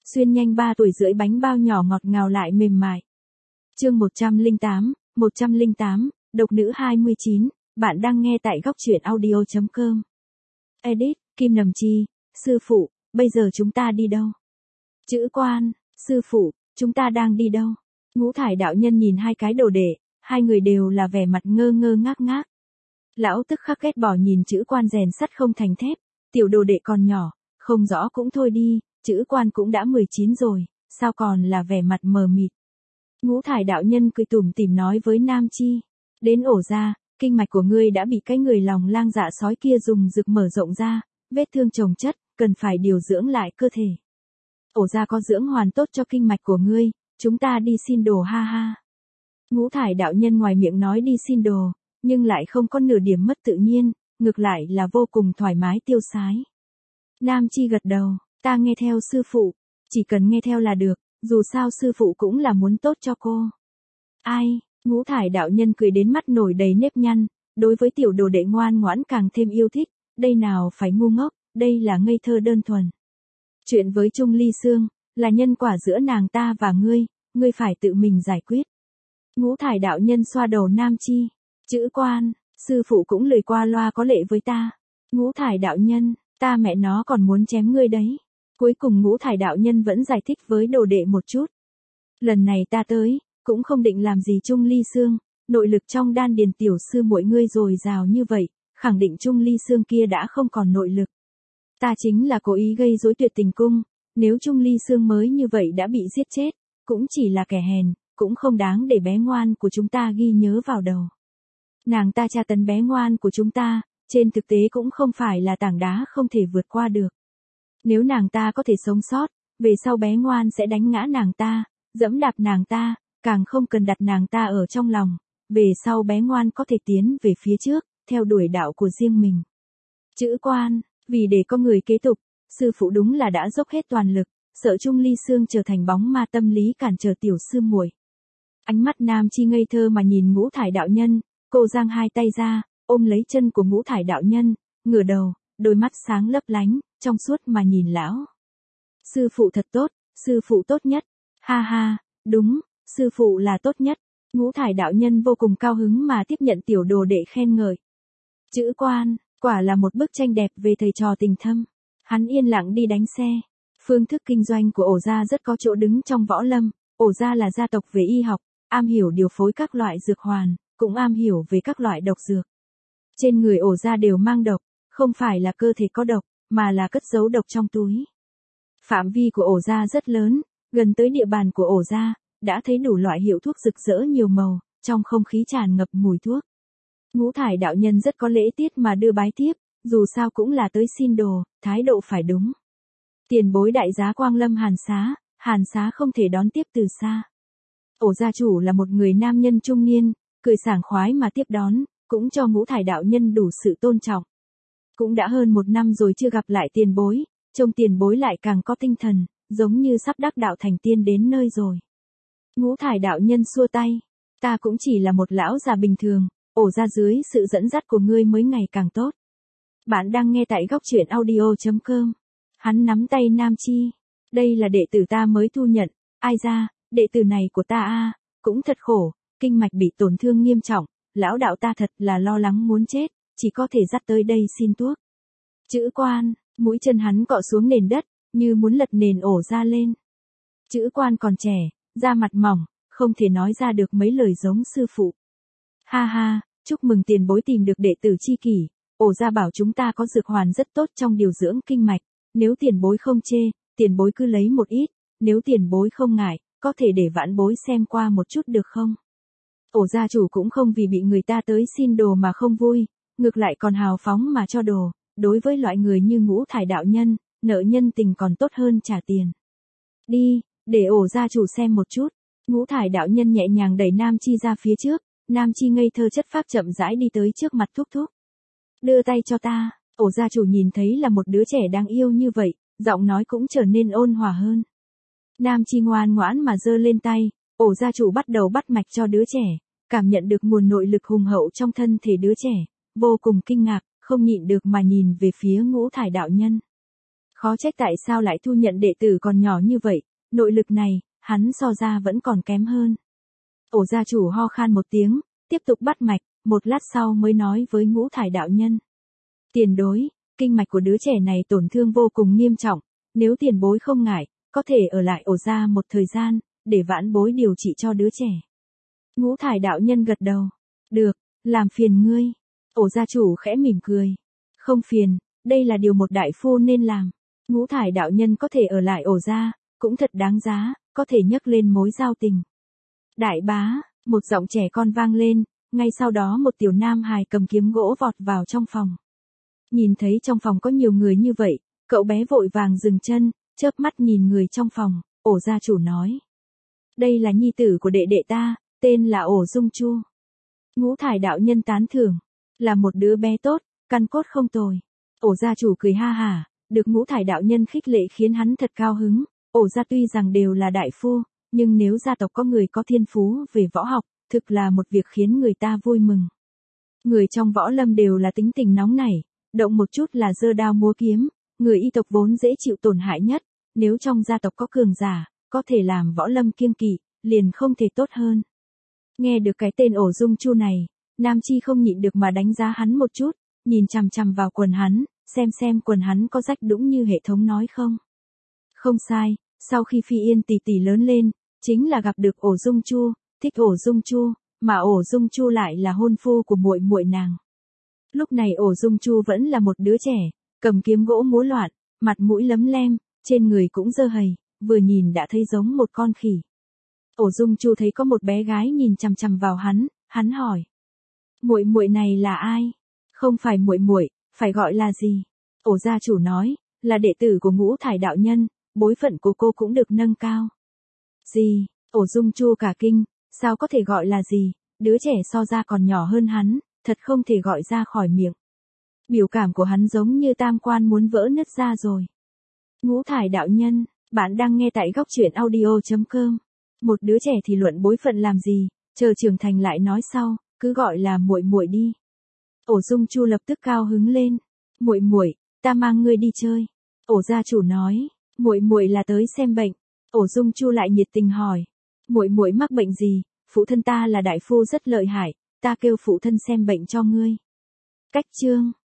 Xuyên nhanh 3 tuổi rưỡi bánh bao nhỏ ngọt ngào lại mềm mại. Chương 108, độc nữ 29, bạn đang nghe tại góc truyện audio.com. Edit, Kim Nầm Chi, sư phụ, bây giờ chúng ta đi đâu? Chữ Quan, sư phụ, chúng ta đang đi đâu? Ngũ Thải đạo nhân nhìn hai cái đồ đệ, hai người đều là vẻ mặt ngơ ngơ ngác ngác. Lão tức khắc ghét bỏ nhìn Chữ Quan rèn sắt không thành thép, tiểu đồ đệ còn nhỏ, không rõ cũng thôi đi, Chữ Quan cũng đã 19 rồi, sao còn là vẻ mặt mờ mịt. Ngũ Thải đạo nhân cười tủm tỉm nói với Nam Chi, đến ổ ra, kinh mạch của ngươi đã bị cái người lòng lang dạ sói kia dùng dược mở rộng ra, vết thương chồng chất, cần phải điều dưỡng lại cơ thể. Ổ ra có dưỡng hoàn tốt cho kinh mạch của ngươi, chúng ta đi xin đồ ha ha. Ngũ Thải đạo nhân ngoài miệng nói đi xin đồ, nhưng lại không có nửa điểm mất tự nhiên, ngược lại là vô cùng thoải mái tiêu sái. Nam Chi gật đầu, ta nghe theo sư phụ, chỉ cần nghe theo là được, dù sao sư phụ cũng là muốn tốt cho cô. Ai, Ngũ Thải đạo nhân cười đến mắt nổi đầy nếp nhăn, đối với tiểu đồ đệ ngoan ngoãn càng thêm yêu thích, đây nào phải ngu ngốc, đây là ngây thơ đơn thuần. Chuyện với Trung Ly Sương, là nhân quả giữa nàng ta và ngươi phải tự mình giải quyết. Ngũ Thải đạo nhân xoa đầu Nam Chi, Chữ Quan, sư phụ cũng lời qua loa có lệ với ta. Ngũ Thải đạo nhân, ta mẹ nó còn muốn chém ngươi đấy. Cuối cùng Ngũ Thải đạo nhân vẫn giải thích với đồ đệ một chút. Lần này ta tới, cũng không định làm gì Trung Ly Sương, nội lực trong đan điền tiểu sư muội ngươi dồi dào như vậy, khẳng định Trung Ly Sương kia đã không còn nội lực. Ta chính là cố ý gây rối Tuyệt Tình Cung, nếu Trung Ly Sương mới như vậy đã bị giết chết, cũng chỉ là kẻ hèn, cũng không đáng để bé ngoan của chúng ta ghi nhớ vào đầu. Nàng ta tra tấn bé ngoan của chúng ta, trên thực tế cũng không phải là tảng đá không thể vượt qua được. Nếu nàng ta có thể sống sót, về sau bé ngoan sẽ đánh ngã nàng ta, dẫm đạp nàng ta, càng không cần đặt nàng ta ở trong lòng, về sau bé ngoan có thể tiến về phía trước, theo đuổi đạo của riêng mình. Chữ Quan, vì để có người kế tục, sư phụ đúng là đã dốc hết toàn lực, sợ Trung Ly Sương trở thành bóng ma tâm lý cản trở tiểu sư muội. Ánh mắt Nam Chi ngây thơ mà nhìn Ngũ Thải đạo nhân, cô giang hai tay ra, ôm lấy chân của Ngũ Thải đạo nhân, ngửa đầu, đôi mắt sáng lấp lánh, trong suốt mà nhìn lão. Sư phụ thật tốt, sư phụ tốt nhất. Ha ha, đúng, sư phụ là tốt nhất. Ngũ Thải đạo nhân vô cùng cao hứng mà tiếp nhận tiểu đồ đệ khen ngợi. Chữ Quan, quả là một bức tranh đẹp về thầy trò tình thâm. Hắn yên lặng đi đánh xe. Phương thức kinh doanh của ổ gia rất có chỗ đứng trong võ lâm. Ổ gia là gia tộc về y học, am hiểu điều phối các loại dược hoàn, cũng am hiểu về các loại độc dược. Trên người ổ gia đều mang độc, không phải là cơ thể có độc, mà là cất giấu độc trong túi. Phạm vi của ổ gia rất lớn, gần tới địa bàn của ổ gia, đã thấy đủ loại hiệu thuốc rực rỡ nhiều màu, trong không khí tràn ngập mùi thuốc. Ngũ Thải đạo nhân rất có lễ tiết mà đưa bái tiếp, dù sao cũng là tới xin đồ, thái độ phải đúng. Tiền bối đại giá quang lâm Hàn Xá không thể đón tiếp từ xa. Ổ gia chủ là một người nam nhân trung niên, cười sảng khoái mà tiếp đón, cũng cho Ngũ Thải đạo nhân đủ sự tôn trọng. Cũng đã hơn 1 năm rồi chưa gặp lại tiền bối, trông tiền bối lại càng có tinh thần, giống như sắp đắc đạo thành tiên đến nơi rồi. Ngũ Thải đạo nhân xua tay, ta cũng chỉ là một lão già bình thường, ổ ra dưới sự dẫn dắt của ngươi mới ngày càng tốt. Bạn đang nghe tại góc truyện audio.com. Hắn nắm tay Nam Chi, đây là đệ tử ta mới thu nhận, ai ra, đệ tử này của ta cũng thật khổ, kinh mạch bị tổn thương nghiêm trọng, lão đạo ta thật là lo lắng muốn chết, chỉ có thể dắt tới đây xin thuốc. Chữ Quan, mũi chân hắn cọ xuống nền đất, như muốn lật nền ổ ra lên. Chữ Quan còn trẻ, da mặt mỏng, không thể nói ra được mấy lời giống sư phụ. Ha ha, chúc mừng tiền bối tìm được đệ tử chi kỷ, ổ ra bảo chúng ta có dược hoàn rất tốt trong điều dưỡng kinh mạch, nếu tiền bối không chê, tiền bối cứ lấy một ít, nếu tiền bối không ngại, có thể để vãn bối xem qua một chút được không? Ổ gia chủ cũng không vì bị người ta tới xin đồ mà không vui, ngược lại còn hào phóng mà cho đồ, đối với loại người như Ngũ Thải đạo nhân, nợ nhân tình còn tốt hơn trả tiền. Đi, để ổ gia chủ xem một chút. Ngũ Thải đạo nhân nhẹ nhàng đẩy Nam Chi ra phía trước, Nam Chi ngây thơ chất phác chậm rãi đi tới trước mặt thúc thúc. Đưa tay cho ta, ổ gia chủ nhìn thấy là một đứa trẻ đáng yêu như vậy, giọng nói cũng trở nên ôn hòa hơn. Nam Chi ngoan ngoãn mà giơ lên tay, ổ gia chủ bắt đầu bắt mạch cho đứa trẻ, cảm nhận được nguồn nội lực hùng hậu trong thân thể đứa trẻ, vô cùng kinh ngạc, không nhịn được mà nhìn về phía Ngũ Thải đạo nhân. Khó trách tại sao lại thu nhận đệ tử còn nhỏ như vậy, nội lực này, hắn so ra vẫn còn kém hơn. Ổ gia chủ ho khan một tiếng, tiếp tục bắt mạch, một lát sau mới nói với Ngũ Thải đạo nhân. Tiền bối, kinh mạch của đứa trẻ này tổn thương vô cùng nghiêm trọng, nếu tiền bối không ngại, có thể ở lại ổ gia một thời gian, để vãn bối điều trị cho đứa trẻ. Ngũ Thải đạo nhân gật đầu. Được, làm phiền ngươi. Ổ gia chủ khẽ mỉm cười. Không phiền, đây là điều một đại phu nên làm. Ngũ Thải đạo nhân có thể ở lại ổ gia, cũng thật đáng giá, có thể nhấc lên mối giao tình. Đại bá, một giọng trẻ con vang lên, ngay sau đó một tiểu nam hài cầm kiếm gỗ vọt vào trong phòng. Nhìn thấy trong phòng có nhiều người như vậy, cậu bé vội vàng dừng chân, chớp mắt nhìn người trong phòng, ổ gia chủ nói. Đây là nhi tử của đệ đệ ta, tên là Ổ Dung Chu. Ngũ Thải đạo nhân tán thưởng, là một đứa bé tốt, căn cốt không tồi. Ổ gia chủ cười ha hả, được Ngũ Thải đạo nhân khích lệ khiến hắn thật cao hứng. Ổ gia tuy rằng đều là đại phu, nhưng nếu gia tộc có người có thiên phú về võ học, thực là một việc khiến người ta vui mừng. Người trong võ lâm đều là tính tình nóng nảy, động một chút là giơ đao múa kiếm, người y tộc vốn dễ chịu tổn hại nhất, nếu trong gia tộc có cường giả, có thể làm võ lâm kiêng kỵ, liền không thể tốt hơn. Nghe được cái tên Ổ Dung Chu này, Nam Chi không nhịn được mà đánh giá hắn một chút, nhìn chằm chằm vào quần hắn, xem quần hắn có rách đũng như hệ thống nói không. Không sai, sau khi Phi Yên tỷ tỷ lớn lên, chính là gặp được Ổ Dung Chu, thích Ổ Dung Chu, mà Ổ Dung Chu lại là hôn phu của muội muội nàng. Lúc này Ổ Dung Chu vẫn là một đứa trẻ, cầm kiếm gỗ múa loạn, mặt mũi lấm lem, trên người cũng dơ hầy, vừa nhìn đã thấy giống một con khỉ. Ổ Dung Chu thấy có một bé gái nhìn chằm chằm vào hắn hỏi. Muội muội này là ai? Không phải muội muội, phải gọi là gì? Ổ gia chủ nói, là đệ tử của Ngũ Thải đạo nhân, bối phận của cô cũng được nâng cao. Gì? Ổ Dung Chu cả kinh, sao có thể gọi là gì? Đứa trẻ so ra còn nhỏ hơn hắn, thật không thể gọi ra khỏi miệng. Biểu cảm của hắn giống như tam quan muốn vỡ nứt ra rồi. Ngũ Thải đạo nhân, bạn đang nghe tại góc truyện audio.com. Một đứa trẻ thì luận bối phận làm gì, chờ trưởng thành lại nói sau, cứ gọi là muội muội đi. Ổ Dung Chu lập tức cao hứng lên. Muội muội, ta mang ngươi đi chơi. Ổ gia chủ nói, muội muội là tới xem bệnh. Ổ Dung Chu lại nhiệt tình hỏi, muội muội mắc bệnh gì? Phụ thân ta là đại phu rất lợi hại, ta kêu phụ thân xem bệnh cho ngươi. Cách chương